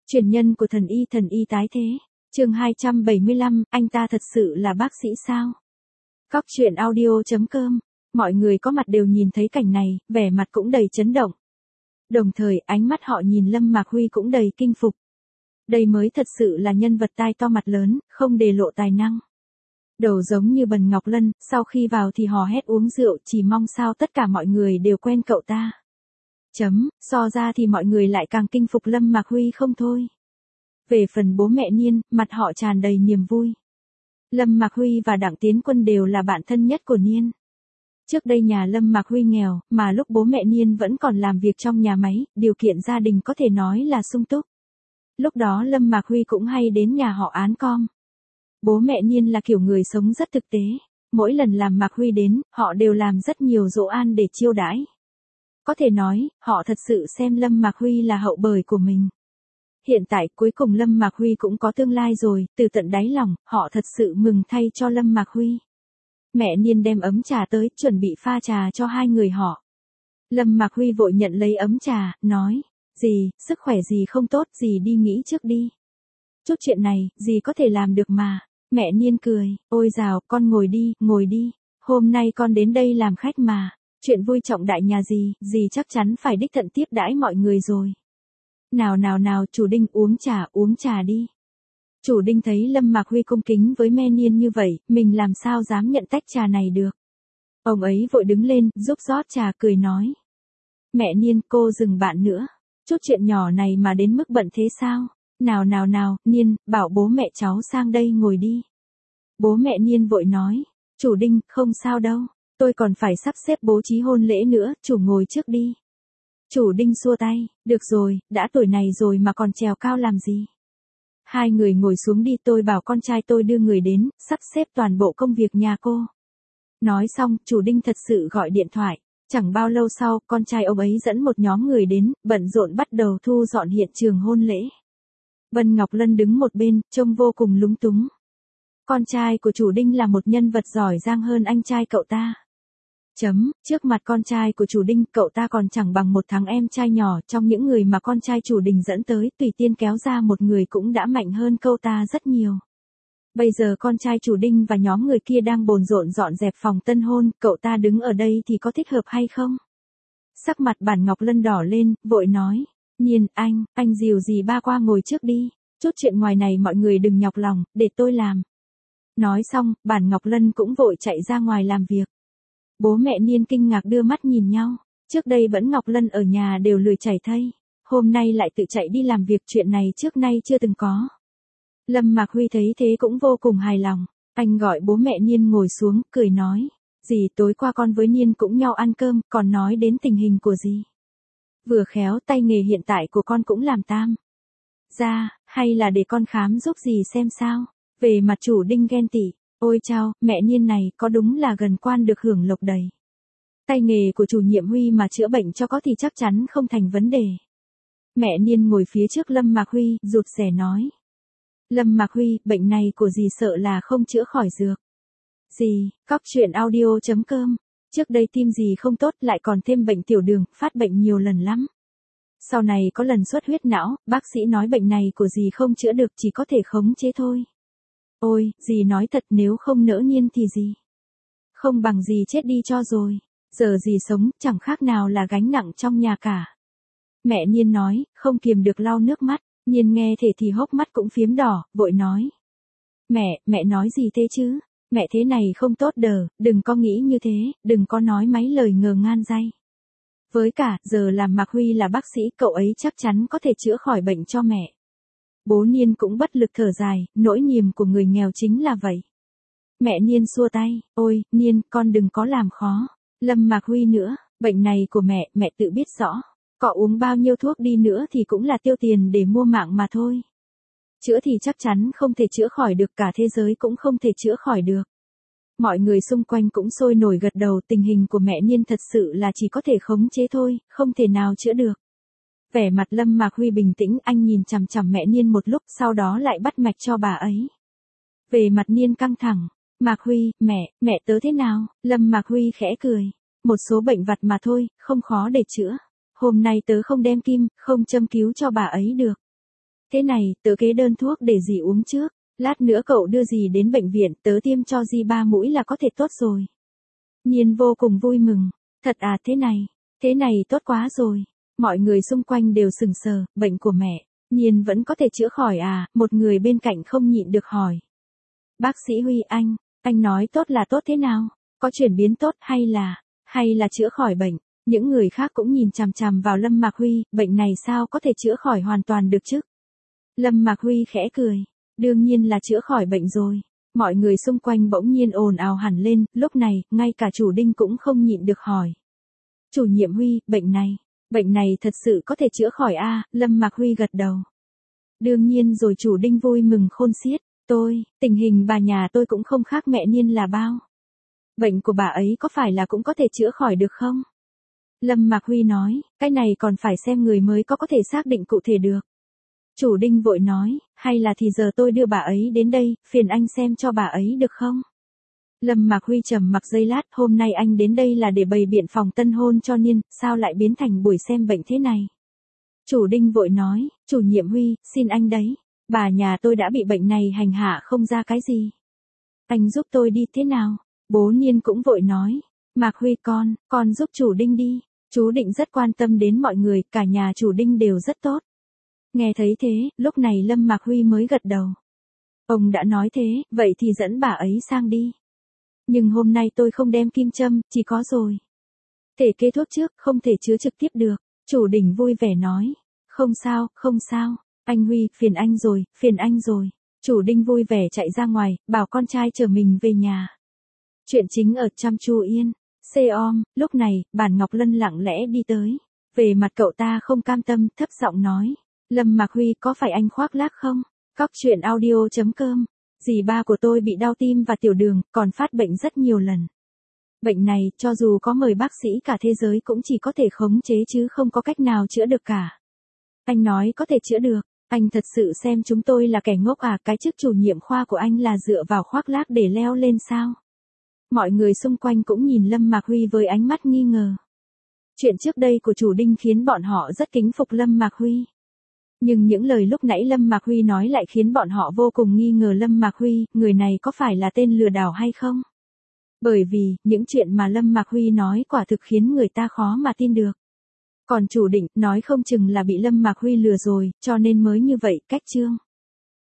Truyền nhân của thần y tái thế. Chương 275, anh ta thật sự là bác sĩ sao? Cóc truyện audio.com. Mọi người có mặt đều nhìn thấy cảnh này, vẻ mặt cũng đầy chấn động. Đồng thời, ánh mắt họ nhìn Lâm Mạc Huy cũng đầy kinh phục. Đây mới thật sự là nhân vật tai to mặt lớn, không để lộ tài năng. Đầu giống như Bần Ngọc Lân, sau khi vào thì hò hét uống rượu, chỉ mong sao tất cả mọi người đều quen cậu ta. So ra thì mọi người lại càng kinh phục Lâm Mạc Huy không thôi. Về phần bố mẹ Niên, mặt họ tràn đầy niềm vui. Lâm Mạc Huy và Đặng Tiến Quân đều là bạn thân nhất của Niên. Trước đây nhà Lâm Mạc Huy nghèo, mà lúc bố mẹ Niên vẫn còn làm việc trong nhà máy, điều kiện gia đình có thể nói là sung túc. Lúc đó Lâm Mạc Huy cũng hay đến nhà họ án com. Bố mẹ Niên là kiểu người sống rất thực tế. Mỗi lần làm Mạc Huy đến, họ đều làm rất nhiều giỗ ăn để chiêu đãi. Có thể nói, họ thật sự xem Lâm Mạc Huy là hậu bời của mình. Hiện tại cuối cùng Lâm Mạc Huy cũng có tương lai rồi, từ tận đáy lòng, họ thật sự mừng thay cho Lâm Mạc Huy. Mẹ Niên đem ấm trà tới, chuẩn bị pha trà cho hai người họ. Lâm Mạc Huy vội nhận lấy ấm trà, nói, dì, sức khỏe dì không tốt, dì đi nghỉ trước đi. Chút chuyện này, dì có thể làm được mà. Mẹ Niên cười, ôi dào, con ngồi đi, hôm nay con đến đây làm khách mà. Chuyện vui trọng đại nhà dì chắc chắn phải đích thân tiếp đãi mọi người rồi. Nào, chủ Đinh uống trà đi. Chủ Đinh thấy Lâm Mạc Huy cung kính với mẹ Niên như vậy, mình làm sao dám nhận tách trà này được. Ông ấy vội đứng lên, giúp rót trà cười nói. Mẹ Niên, cô dừng bạn nữa. Chút chuyện nhỏ này mà đến mức bận thế sao? Nào, Niên, bảo bố mẹ cháu sang đây ngồi đi. Bố mẹ Niên vội nói. Chủ Đinh, không sao đâu. Tôi còn phải sắp xếp bố trí hôn lễ nữa, chủ ngồi trước đi. Chủ Đinh xua tay, được rồi, đã tuổi này rồi mà còn trèo cao làm gì. Hai người ngồi xuống đi, tôi bảo con trai tôi đưa người đến, sắp xếp toàn bộ công việc nhà cô. Nói xong, chủ Đinh thật sự gọi điện thoại. Chẳng bao lâu sau, con trai ông ấy dẫn một nhóm người đến, bận rộn bắt đầu thu dọn hiện trường hôn lễ. Vân Ngọc Lân đứng một bên, trông vô cùng lúng túng. Con trai của chủ Đinh là một nhân vật giỏi giang hơn anh trai cậu ta. Trước mặt con trai của chủ Đinh, cậu ta còn chẳng bằng một thằng em trai nhỏ, trong những người mà con trai chủ Đình dẫn tới, tùy tiên kéo ra một người cũng đã mạnh hơn cậu ta rất nhiều. Bây giờ con trai chủ Đinh và nhóm người kia đang bồn rộn dọn dẹp phòng tân hôn, cậu ta đứng ở đây thì có thích hợp hay không? Sắc mặt Bản Ngọc Lân đỏ lên, vội nói, Niên, anh dìu dì ba qua ngồi trước đi, chút chuyện ngoài này mọi người đừng nhọc lòng, để tôi làm. Nói xong, Bản Ngọc Lân cũng vội chạy ra ngoài làm việc. Bố mẹ Niên kinh ngạc đưa mắt nhìn nhau, trước đây vẫn Ngọc Lân ở nhà đều lười chảy thây, hôm nay lại tự chạy đi làm việc, chuyện này trước nay chưa từng có. Lâm Mạc Huy thấy thế cũng vô cùng hài lòng, anh gọi bố mẹ Niên ngồi xuống, cười nói, dì tối qua con với Niên cũng nhau ăn cơm, còn nói đến tình hình của dì. Vừa khéo tay nghề hiện tại của con cũng làm tam. Ra, hay là để con khám giúp dì xem sao, về mặt chủ Đinh ghen tị. Ôi chao, mẹ Niên này có đúng là gần quan được hưởng lộc đầy. Tay nghề của chủ nhiệm Huy mà chữa bệnh cho có thì chắc chắn không thành vấn đề. Mẹ Niên ngồi phía trước Lâm Mạc Huy, rụt rè nói. Lâm Mạc Huy, bệnh này của dì sợ là không chữa khỏi dược. Dì, cóc truyện audio.com. Trước đây tim dì không tốt lại còn thêm bệnh tiểu đường, phát bệnh nhiều lần lắm. Sau này có lần xuất huyết não, bác sĩ nói bệnh này của dì không chữa được, chỉ có thể khống chế thôi. Ôi, dì nói thật, nếu không nỡ Niên thì gì? Không bằng dì chết đi cho rồi. Giờ dì sống, chẳng khác nào là gánh nặng trong nhà cả. Mẹ Niên nói, không kiềm được lau nước mắt. Niên nghe thế thì hốc mắt cũng phiếm đỏ, vội nói. Mẹ nói gì thế chứ? Mẹ thế này không tốt đờ, đừng có nghĩ như thế, đừng có nói mấy lời ngờ ngan day. Với cả, giờ làm Mạc Huy là bác sĩ, cậu ấy chắc chắn có thể chữa khỏi bệnh cho mẹ. Bố Niên cũng bất lực thở dài, nỗi niềm của người nghèo chính là vậy. Mẹ Niên xua tay, ôi, Niên, con đừng có làm khó. Lâm Mạc Huy nữa, bệnh này của mẹ tự biết rõ. Có uống bao nhiêu thuốc đi nữa thì cũng là tiêu tiền để mua mạng mà thôi. Chữa thì chắc chắn không thể chữa khỏi được, cả thế giới cũng không thể chữa khỏi được. Mọi người xung quanh cũng sôi nổi gật đầu, tình hình của mẹ Niên thật sự là chỉ có thể khống chế thôi, không thể nào chữa được. Vẻ mặt Lâm Mạc Huy bình tĩnh, anh nhìn chằm chằm mẹ Niên một lúc, sau đó lại bắt mạch cho bà ấy. Về mặt Niên căng thẳng, Mạc Huy, mẹ tớ thế nào? Lâm Mạc Huy khẽ cười, một số bệnh vặt mà thôi, không khó để chữa. Hôm nay tớ không đem kim, không châm cứu cho bà ấy được. Thế này, tớ kế đơn thuốc để dì uống trước. Lát nữa cậu đưa dì đến bệnh viện, tớ tiêm cho dì 3 mũi là có thể tốt rồi. Nhiên vô cùng vui mừng. Thật à, thế này tốt quá rồi. Mọi người xung quanh đều sừng sờ, bệnh của mẹ, Nhiên vẫn có thể chữa khỏi à, một người bên cạnh không nhịn được hỏi. Bác sĩ Huy, anh nói tốt là tốt thế nào? Có chuyển biến tốt hay là chữa khỏi bệnh? Những người khác cũng nhìn chằm chằm vào Lâm Mạc Huy, bệnh này sao có thể chữa khỏi hoàn toàn được chứ? Lâm Mạc Huy khẽ cười, đương nhiên là chữa khỏi bệnh rồi. Mọi người xung quanh bỗng nhiên ồn ào hẳn lên, lúc này, ngay cả chủ Đinh cũng không nhịn được hỏi. Chủ nhiệm Huy, bệnh này thật sự có thể chữa khỏi a? Lâm Mạc Huy gật đầu. Đương nhiên rồi, chủ Đinh vui mừng khôn xiết. Tình hình bà nhà tôi cũng không khác mẹ Nhiên là bao. Bệnh của bà ấy có phải là cũng có thể chữa khỏi được không? Lâm Mạc Huy nói, cái này còn phải xem người mới có thể xác định cụ thể được. Chủ Đinh vội nói, hay là thì giờ tôi đưa bà ấy đến đây, phiền anh xem cho bà ấy được không? Lâm Mạc Huy trầm mặc giây lát, hôm nay anh đến đây là để bày biện phòng tân hôn cho Nhiên, sao lại biến thành buổi xem bệnh thế này? Chủ Đinh vội nói, chủ nhiệm Huy, xin anh đấy, bà nhà tôi đã bị bệnh này hành hạ không ra cái gì. Anh giúp tôi đi thế nào? Bố Nhiên cũng vội nói, Mạc Huy con giúp chủ Đinh đi, chú Định rất quan tâm đến mọi người, cả nhà chủ Đinh đều rất tốt. Nghe thấy thế, lúc này Lâm Mạc Huy mới gật đầu. Ông đã nói thế, vậy thì dẫn bà ấy sang đi. Nhưng hôm nay tôi không đem kim châm, chỉ có rồi. Thể kê thuốc trước, không thể chứa trực tiếp được. Chủ Đỉnh vui vẻ nói. Không sao, anh Huy, phiền anh rồi. Chủ Đinh vui vẻ chạy ra ngoài, bảo con trai chở mình về nhà. Chuyện chính ở Chăm Chu Yên. Lúc này, Bản Ngọc Lân lặng lẽ đi tới. Về mặt cậu ta không cam tâm, thấp giọng nói. Lâm Mạc Huy, có phải anh khoác lác không? Cóc truyện audio.com. Dì ba của tôi bị đau tim và tiểu đường, còn phát bệnh rất nhiều lần. Bệnh này, cho dù có mời bác sĩ cả thế giới cũng chỉ có thể khống chế chứ không có cách nào chữa được cả. Anh nói có thể chữa được, anh thật sự xem chúng tôi là kẻ ngốc à? Cái chức chủ nhiệm khoa của anh là dựa vào khoác lác để leo lên sao? Mọi người xung quanh cũng nhìn Lâm Mạc Huy với ánh mắt nghi ngờ. Chuyện trước đây của chủ Đinh khiến bọn họ rất kính phục Lâm Mạc Huy. Nhưng những lời lúc nãy Lâm Mạc Huy nói lại khiến bọn họ vô cùng nghi ngờ Lâm Mạc Huy, người này có phải là tên lừa đảo hay không? Bởi vì, những chuyện mà Lâm Mạc Huy nói quả thực khiến người ta khó mà tin được. Còn chủ Định, nói không chừng là bị Lâm Mạc Huy lừa rồi, cho nên mới như vậy, cách chương.